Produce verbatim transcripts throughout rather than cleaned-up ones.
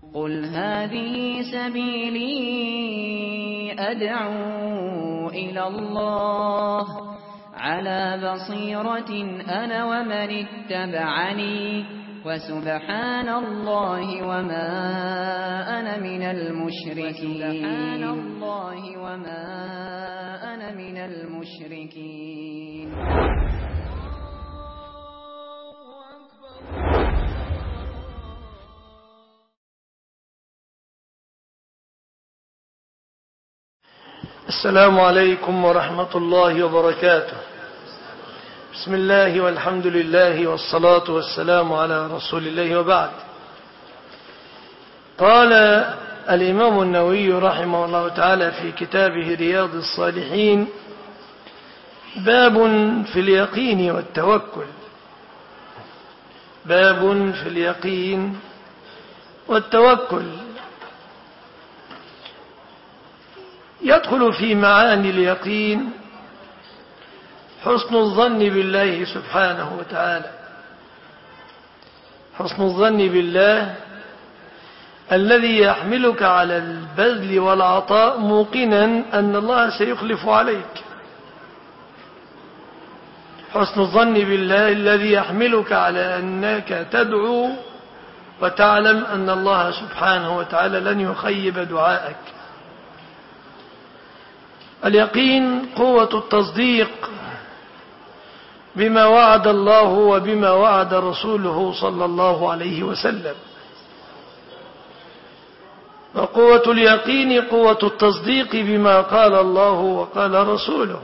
قل هذه سبيلي أدعو إلى الله على بصيرة أنا ومن اتبعني وسبحان الله وما أنا من المشركين سبحان الله وما أنا من المشركين. السلام عليكم ورحمة الله وبركاته. بسم الله والحمد لله والصلاة والسلام على رسول الله وبعد. قال الإمام النووي رحمه الله تعالى في كتابه رياض الصالحين: باب في اليقين والتوكل. باب في اليقين والتوكل. يدخل في معاني اليقين حسن الظن بالله سبحانه وتعالى، حسن الظن بالله الذي يحملك على البذل والعطاء موقنا أن الله سيخلف عليك. حسن الظن بالله الذي يحملك على أنك تدعو وتعلم أن الله سبحانه وتعالى لن يخيب دعائك. اليقين قوة التصديق بما وعد الله وبما وعد رسوله صلى الله عليه وسلم، وقوة اليقين قوة التصديق بما قال الله وقال رسوله.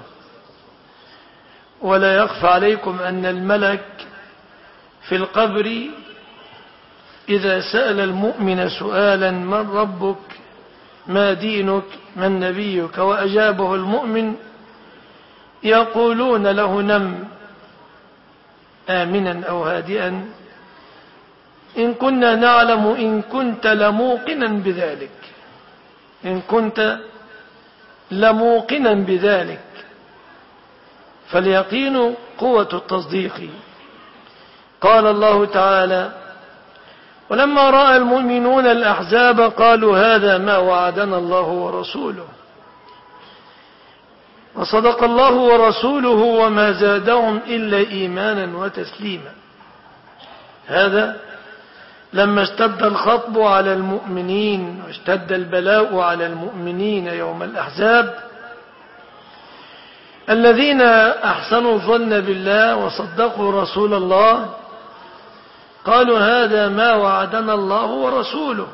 ولا يخفى عليكم أن الملك في القبر إذا سأل المؤمن سؤالا: من ربك؟ ما دينك؟ من نبيك؟ وأجابه المؤمن يقولون له: نم آمنا أو هادئا، إن كنا نعلم إن كنت لموقنا بذلك، إن كنت لموقنا بذلك. فاليقين قوة التصديق. قال الله تعالى: ولما رأى المؤمنون الأحزاب قالوا هذا ما وعدنا الله ورسوله وصدق الله ورسوله وما زادهم إلا إيمانا وتسليما. هذا لما اشتد الخطب على المؤمنين واشتد البلاء على المؤمنين يوم الأحزاب، الذين أحسنوا الظن بالله وصدقوا رسول الله قالوا هذا ما وعدنا الله ورسوله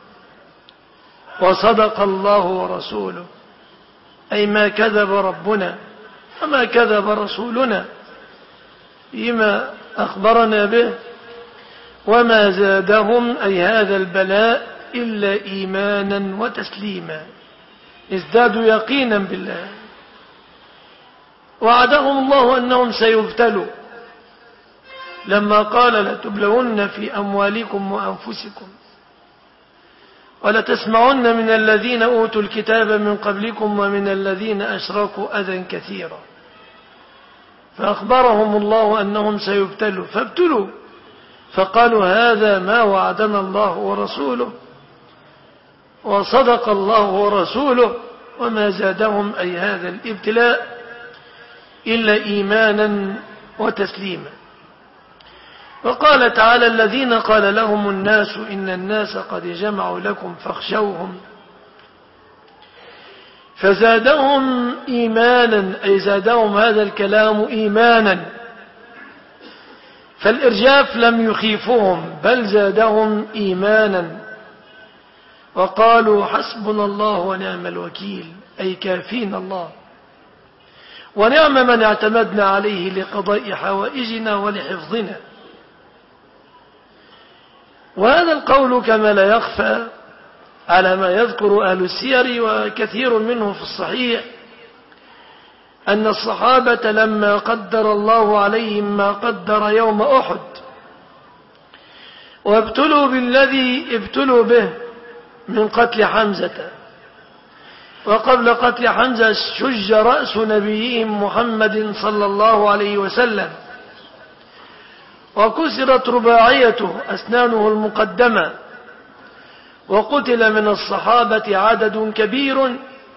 وصدق الله ورسوله، أي ما كذب ربنا وما كذب رسولنا فيما أخبرنا به، وما زادهم أي هذا البلاء إلا إيمانا وتسليما، ازدادوا يقينا بالله. وعدهم الله أنهم سيبتلوا لما قال: لتبلون في أموالكم وأنفسكم ولتسمعن من الذين أوتوا الكتاب من قبلكم ومن الذين أشركوا أذى كثيرا. فأخبرهم الله أنهم سيبتلوا فابتلوا، فقالوا هذا ما وعدنا الله ورسوله وصدق الله ورسوله، وما زادهم أي هذا الابتلاء إلا إيمانا وتسليما. وقال تعالى: الذين قال لهم الناس إن الناس قد جمعوا لكم فاخشوهم فزادهم إيمانا، أي زادهم هذا الكلام إيمانا. فالإرجاف لم يخيفهم بل زادهم إيمانا، وقالوا حسبنا الله ونعم الوكيل، أي كافين الله، ونعم من اعتمدنا عليه لقضاء حوائجنا ولحفظنا. وهذا القول كما لا يخفى على ما يذكر أهل السير وكثير منه في الصحيح، أن الصحابة لما قدر الله عليهم ما قدر يوم أحد وابتلوا بالذي ابتلوا به من قتل حمزة، وقبل قتل حمزة شج رأس نبيهم محمد صلى الله عليه وسلم، وكسرت رباعيته أسنانه المقدمة، وقتل من الصحابة عدد كبير،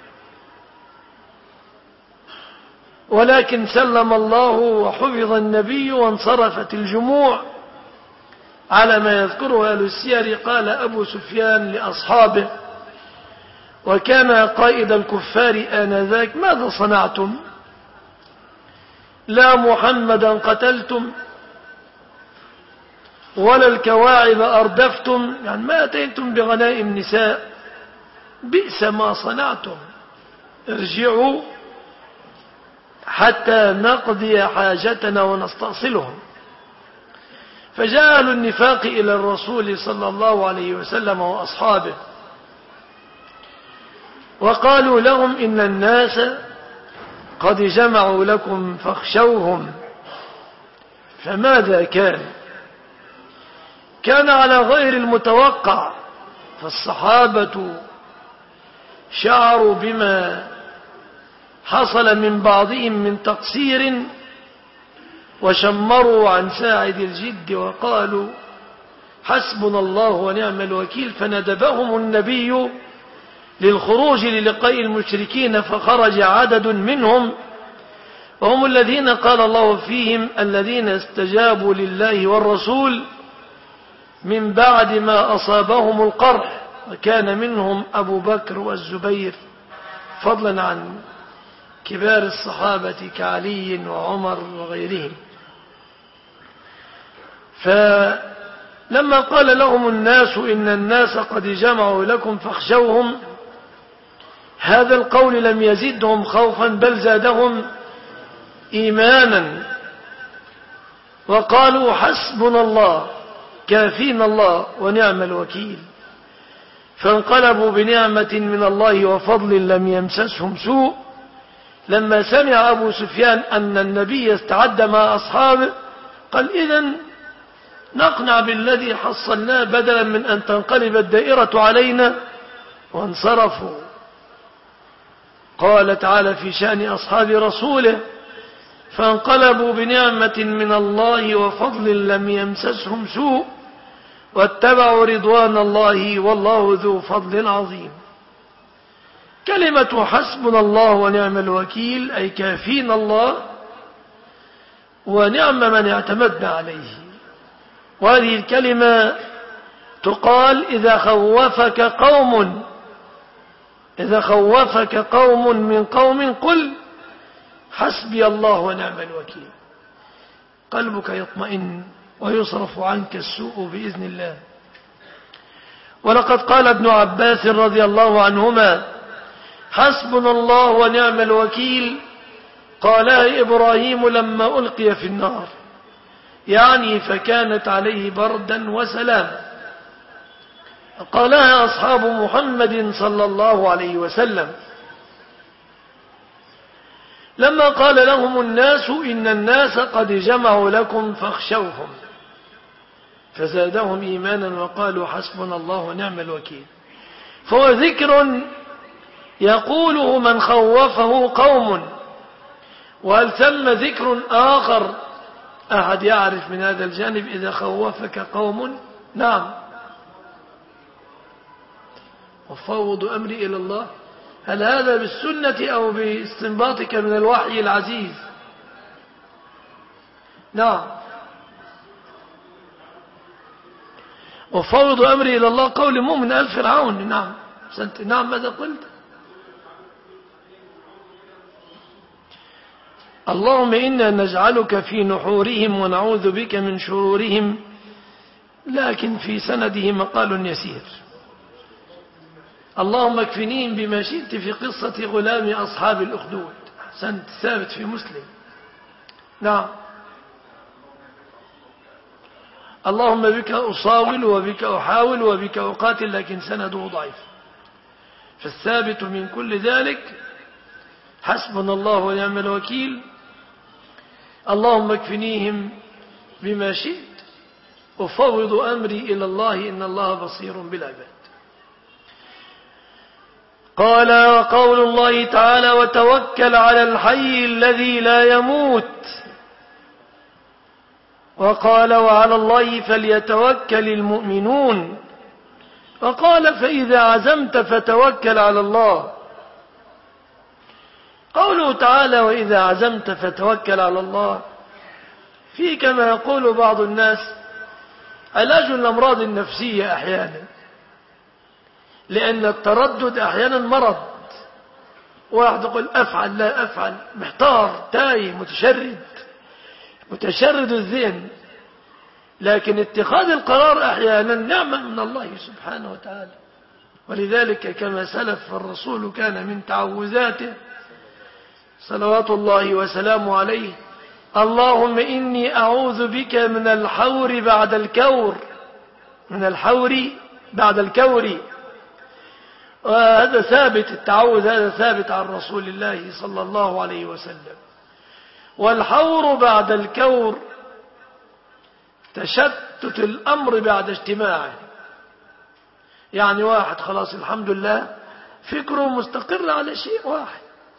ولكن سلم الله وحفظ النبي وانصرفت الجموع على ما يذكره أهل السير. قال أبو سفيان لأصحابه وكان قائد الكفار آنذاك: ماذا صنعتم؟ لا محمدا قتلتم ولا الكواعب أردفتم، يعني ما أتيتم بغنائم نساء، بئس ما صنعتم، ارجعوا حتى نقضي حاجتنا ونستأصلهم. فجاء أهل النفاق إلى الرسول صلى الله عليه وسلم وأصحابه وقالوا لهم: إن الناس قد جمعوا لكم فاخشوهم. فماذا كان؟ كان على غير المتوقع، فالصحابة شعروا بما حصل من بعضهم من تقصير وشمروا عن ساعد الجد وقالوا: حسبنا الله ونعم الوكيل. فندبهم النبي للخروج للقاء المشركين، فخرج عدد منهم وهم الذين قال الله فيهم: الذين استجابوا لله والرسول من بعد ما أصابهم القرح. وكان منهم أبو بكر والزبير، فضلا عن كبار الصحابة كعلي وعمر وغيرهم. فلما قال لهم الناس: إن الناس قد جمعوا لكم فاخشوهم، هذا القول لم يزدهم خوفا بل زادهم إيمانا، وقالوا: حسبنا الله، كافينا الله ونعم الوكيل. فانقلبوا بنعمة من الله وفضل لم يمسسهم سوء. لما سمع أبو سفيان أن النبي استعد مع أصحابه قال: إذن نقنع بالذي حصلناه بدلا من أن تنقلب الدائرة علينا. وانصرفوا. قال تعالى في شأن أصحاب رسوله: فانقلبوا بنعمة من الله وفضل لم يمسسهم سوء واتبعوا رضوان الله والله ذو فضل عظيم. كلمة حسبنا الله ونعم الوكيل أي كافينا الله ونعم من اعتمدنا عليه. وهذه الكلمة تقال إذا خوفك قوم إذا خوفك قوم من قوم قل حسبي الله ونعم الوكيل، قلبك يطمئن ويصرف عنك السوء بإذن الله. ولقد قال ابن عباس رضي الله عنهما: حسبنا الله ونعم الوكيل قالها إبراهيم لما ألقي في النار، يعني فكانت عليه بردا وسلام. قالها أصحاب محمد صلى الله عليه وسلم لما قال لهم الناس: إن الناس قد جمعوا لكم فاخشوهم، فزادهم إيمانا وقالوا: حسبنا الله ونعم الوكيل. فهو ذكر يقوله من خوفه قوم. وهل ثم ذكر آخر أحد يعرف من هذا الجانب إذا خوفك قوم؟ نعم. وفوض أمري إلى الله، هل هذا بالسنة أو باستنباطك من الوحي العزيز؟ نعم. وفوض أمري إلى الله قول مؤمن آل فرعون. نعم. نعم. ماذا قلت؟ اللهم إنا نجعلك في نحورهم ونعوذ بك من شرورهم، لكن في سنده مقال يسير. اللهم اكفنيهم بما شئت في قصة غلام أصحاب الأخدود. أحسنت، ثابت في مسلم. نعم. اللهم بك أصاول وبك أحاول وبك أقاتل، لكن سنده ضعيف. فالثابت من كل ذلك حسبنا الله ونعم الوكيل. اللهم اكفنيهم بما شئت أفوض أمري إلى الله إن الله بصير بالعباد. قال: وقول الله تعالى: وتوكل على الحي الذي لا يموت. وقال: وعلى الله فليتوكل المؤمنون. وقال فإذا عزمت فتوكل على الله. قوله تعالى وإذا عزمت فتوكل على الله في كما يقول بعض الناس علاج الأمراض النفسية أحيانا، لأن التردد أحيانا مرض. واحد يقول أفعل لا أفعل، محتار تايه متشرد متشرد الذهن، لكن اتخاذ القرار أحيانا نعمة من الله سبحانه وتعالى. ولذلك كما سلف الرسول كان من تعوذاته صلوات الله وسلامه عليه اللهم إني أعوذ بك من الحور بعد الكور، من الحور بعد الكور. وهذا ثابت، التعوذ هذا ثابت عن رسول الله صلى الله عليه وسلم. والحور بعد الكور تشتت الأمر بعد اجتماعه، يعني واحد خلاص الحمد لله فكره مستقر على شيء واحد،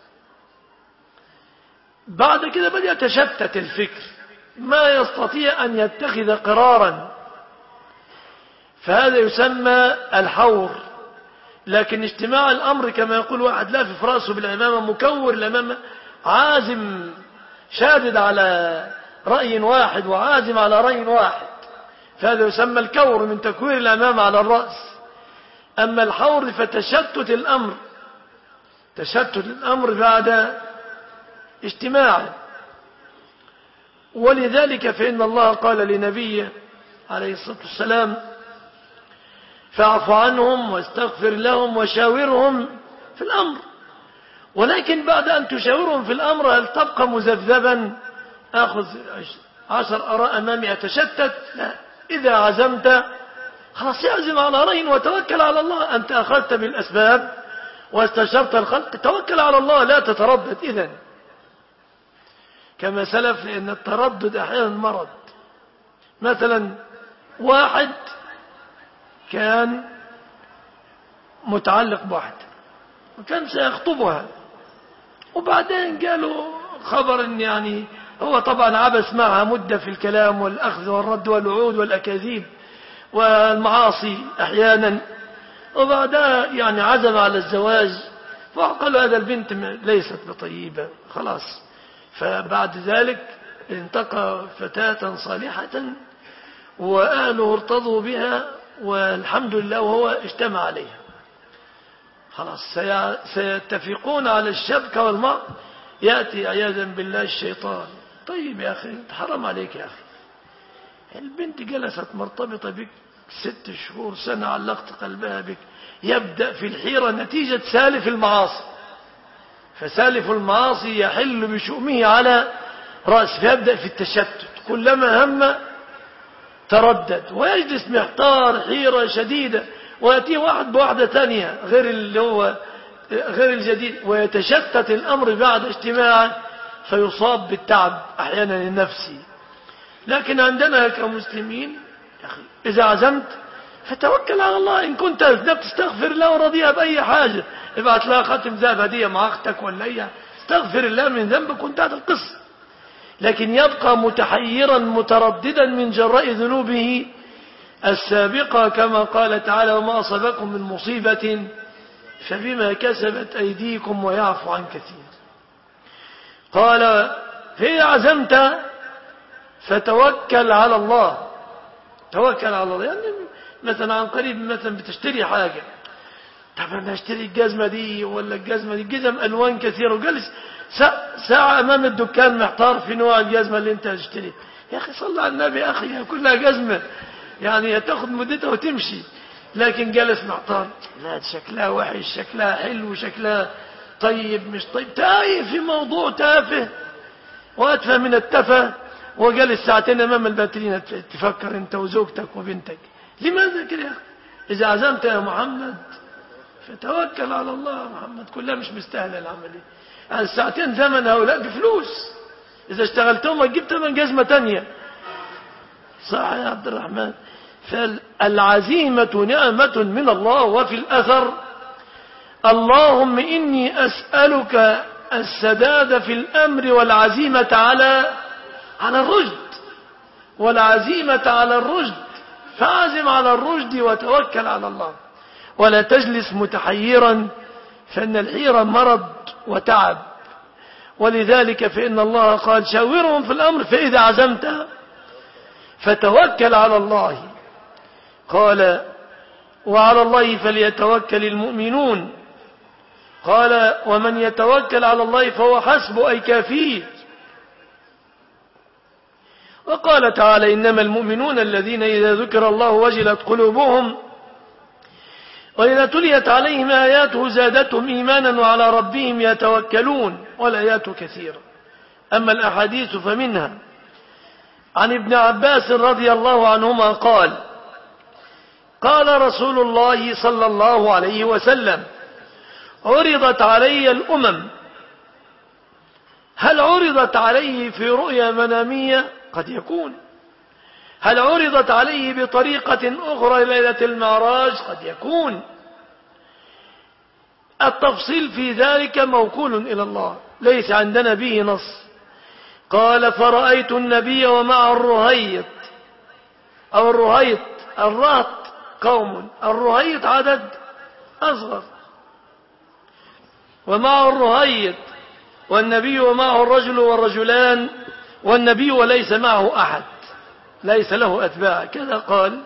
بعد كده بدأ يتشتت الفكر ما يستطيع أن يتخذ قرارا، فهذا يسمى الحور. لكن اجتماع الأمر كما يقول واحد لافف رأسه بالأمامة مكور الأمامة عازم شادد على رأي واحد وعازم على رأي واحد، فهذا يسمى الكور من تكوير الأمام على الرأس. أما الحور فتشتت الأمر، تشتت الأمر بعد اجتماعه. ولذلك فإن الله قال لنبيه عليه الصلاة والسلام فاعف عنهم واستغفر لهم وشاورهم في الأمر. ولكن بعد أن تشاورهم في الأمر هل تبقى مذبذبا أخذ عشر أراء أمامي أتشتت؟ لا، إذا عزمت خلاص يعزم على رأي وتوكل على الله. أنت أخذت بالأسباب واستشرت الخلق، توكل على الله لا تتردد. إذن كما سلف، لأن التردد أحيانا مرض. مثلا واحد كان متعلق بواحدة وكان سيخطبها، وبعدين قالوا خبر ان يعني هو طبعا عبث معها مدة في الكلام والأخذ والرد والوعود والأكاذيب والمعاصي أحيانا، وبعدها يعني عزم على الزواج، فقالوا هذا البنت ليست بطيبة خلاص. فبعد ذلك انتقى فتاة صالحة وأهله ارتضوا بها والحمد لله، وهو اجتمع عليها. خلاص سيتفقون على الشبكة والماء، يأتي عياذا بالله الشيطان. طيب يا أخي حرام عليك يا أخي، البنت جلست مرتبطة بك ست شهور سنة، علقت قلبها بك. يبدأ في الحيرة نتيجة سالف المعاصي، فسالف المعاصي يحل بشؤمه على رأس، فيبدأ في التشتت، كلما هم تردد ويجلس محتار حيرة شديدة، ويأتي واحد بواحدة ثانية غير اللي هو غير الجديد، ويتشتت الأمر بعد اجتماعه فيصاب بالتعب أحيانا النفسي. لكن عندنا كمسلمين يا أخي إذا عزمت فتوكل على الله. إن كنت أذنبت استغفر الله ورضيها بأي حاجة، ابعت لها خاتم ذهب هدية مع أختك ولا أي، استغفر الله من ذنبك وانتهت القصة. لكن يبقى متحيرا مترددا من جراء ذنوبه السابقة، كما قال تعالى وما أصابكم من مصيبة فبما كسبت أيديكم ويعفو عن كثير. قال فإذا عزمت فتوكل على الله، توكل على الله. يعني مثلا عن قريب مثلا بتشتري حاجة، طب أنا أشتري الجزمة دي ولا الجزمة دي، جزم ألوان كثيرة، وجلس ساعة أمام الدكان محتار في نوع الجزمة اللي أنت هتشتري. يا أخي صلى على النبي يا أخي، كلها جزمة يعني تاخد مدتها وتمشي، لكن جلس محتار، لا شكلها وحش شكلها حلو شكلها طيب مش طيب، تايه في موضوع تافه وأتفه من التفه، وجلس ساعتين أمام الباترينة تفكر أنت وزوجتك وبنتك. لماذا كده يا أخي؟ إذا عزمت يا محمد فتوكل على الله يا محمد، كلها مش مستاهلة العملية. يعني الساعتين ثمن هؤلاء بفلوس، إذا اشتغلتهم هتجيب ثمن جزمة تانية. صح يا عبد الرحمن؟ فالعزيمة نعمة من الله. وفي الأثر اللهم إني أسألك السداد في الأمر والعزيمة على على الرشد، والعزيمة على الرشد، فعزم على الرشد وتوكل على الله. ولا تجلس متحيرا، فإن الحيرة مرض وتعب. ولذلك فإن الله قال شاورهم في الأمر فإذا عزمت فتوكل على الله. قال وعلى الله فليتوكل المؤمنون. قال ومن يتوكل على الله فهو حسبه أي كافيه. وقال تعالى إنما المؤمنون الذين إذا ذكر الله وجلت قلوبهم وإذا تليت عليهم آياته زادتهم إيمانا وعلى ربهم يتوكلون. والآيات كثيرة. أما الأحاديث فمنها عن ابن عباس رضي الله عنهما قال قال رسول الله صلى الله عليه وسلم عرضت علي الأمم. هل عرضت عليه في رؤيا منامية؟ قد يكون. هل عرضت عليه بطريقة أخرى ليلة المعراج؟ قد يكون. التفصيل في ذلك موكول إلى الله، ليس عندنا به نص. قال فرأيت النبي ومع الرهيط أو الرهيط الرهط قوم، الرهيط عدد أصغر، ومعه الرهيط، والنبي ومعه الرجل والرجلان، والنبي وليس معه أحد، ليس له أتباع. كذا قال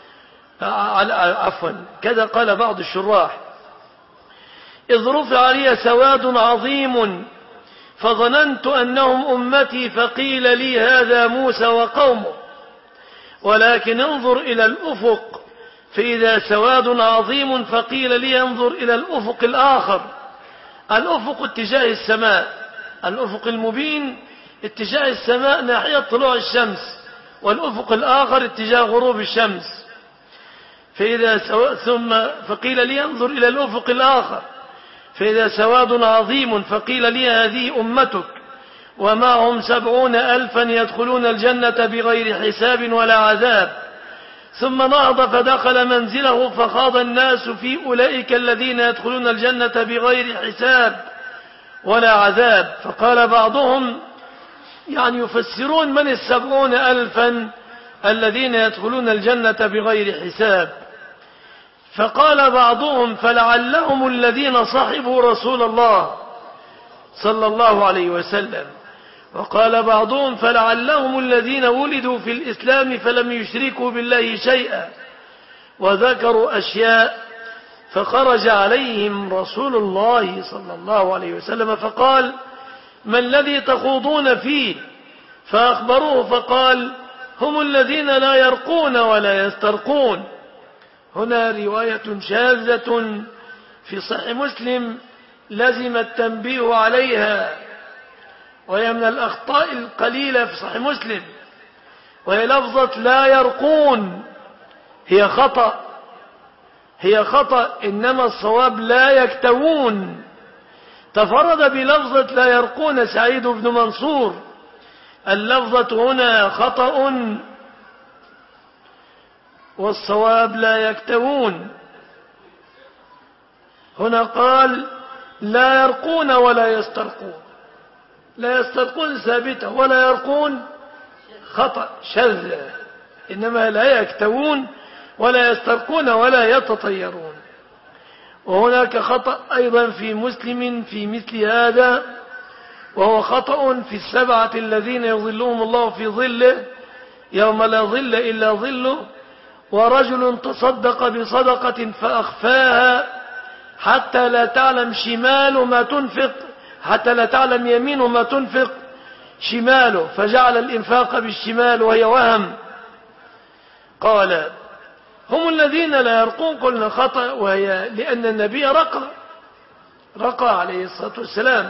عفوا كذا قال بعض الشراح إذ رفع لي سواد عظيم فظننت أنهم أمتي فقيل لي هذا موسى وقومه، ولكن انظر إلى الأفق فإذا سواد عظيم فقيل لي انظر إلى الأفق الآخر. الأفق اتجاه السماء، الأفق المبين اتجاه السماء ناحية طلوع الشمس، والأفق الآخر اتجاه غروب الشمس. فإذا سو... ثم فقيل لي انظر إلى الأفق الآخر فإذا سواد عظيم فقيل لي هذه أمتك ومعهم سبعون ألفا يدخلون الجنة بغير حساب ولا عذاب. ثم نهض فدخل منزله فخاض الناس في أولئك الذين يدخلون الجنة بغير حساب ولا عذاب. فقال بعضهم يعني يفسرون من السبعون ألفا الذين يدخلون الجنة بغير حساب. فقال بعضهم فلعلهم الذين صحبوا رسول الله صلى الله عليه وسلم. وقال بعضهم فلعلهم الذين ولدوا في الإسلام فلم يشركوا بالله شيئا، وذكروا أشياء. فخرج عليهم رسول الله صلى الله عليه وسلم فقال ما الذي تخوضون فيه؟ فأخبروه فقال هم الذين لا يرقون ولا يسترقون. هنا رواية شاذة في صحيح مسلم لزم التنبيه عليها، وهي من الأخطاء القليلة في صحيح مسلم، وهي لفظة لا يرقون. هي خطأ هي خطأ إنما الصواب لا يكتوون. تفرد بلفظة لا يرقون سعيد بن منصور. اللفظة هنا خطأ والصواب لا يكتوون. هنا قال لا يرقون ولا يسترقون. لا يسترقون ثابتة ولا يرقون خطأ شذ، إنما لا يكتوون ولا يسترقون ولا يتطيرون. وهناك خطأ أيضا في مسلم في مثل هذا، وهو خطأ في السبعة الذين يظلهم الله في ظله يوم لا ظل إلا ظله، ورجل تصدق بصدقة فأخفاها حتى لا تعلم شماله ما تنفق حتى لا تعلم يمينه ما تنفق شماله، فجعل الإنفاق بالشمال وهي وهم. قال هم الذين لا يرقون، قلنا خطأ، وهي لأن النبي رقى رقى عليه الصلاة والسلام.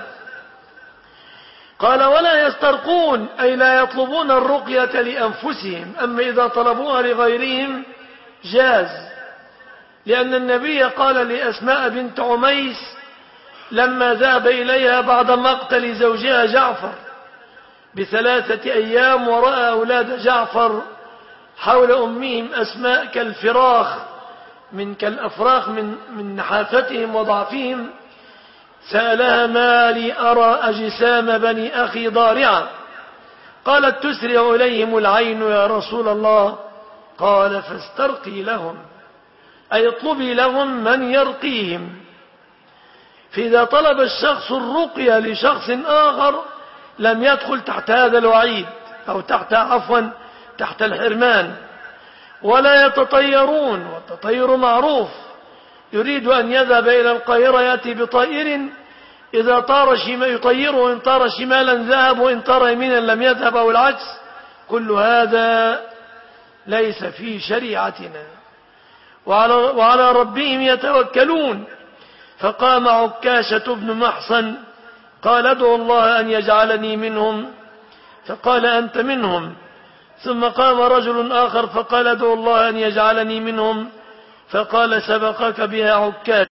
قال ولا يسترقون أي لا يطلبون الرقية لأنفسهم، أما إذا طلبوها لغيرهم جاز، لأن النبي قال لأسماء بنت عميس لما ذهب إليها بعد مقتل زوجها جعفر بثلاثة أيام ورأى أولاد جعفر حول أمهم أسماء كالفراخ من كالأفراخ من, من نحافتهم وضعفهم، سألها ما لي أرى أجسام بني أخي ضارعة؟ قالت تسرع إليهم العين يا رسول الله. قال فاسترقي لهم أي اطلبي لهم من يرقيهم. فإذا طلب الشخص الرقية لشخص آخر لم يدخل تحت هذا الوعيد، أو تحت عفوا تحت الحرمان. ولا يتطيرون، والتطير معروف، يريد أن يذهب إلى القاهرة يأتي بطائر، إذا طار شمال يطيره، إن طار شمالا ذهب وإن طار يمينا لم يذهب، أو العكس. كل هذا ليس في شريعتنا. وعلى, وعلى ربهم يتوكلون. فقام عكاشة بن محصن قال ادعو الله أن يجعلني منهم، فقال أنت منهم. ثم قام رجل آخر فقال ادعو الله أن يجعلني منهم، فقال سبقك بها عكاشة.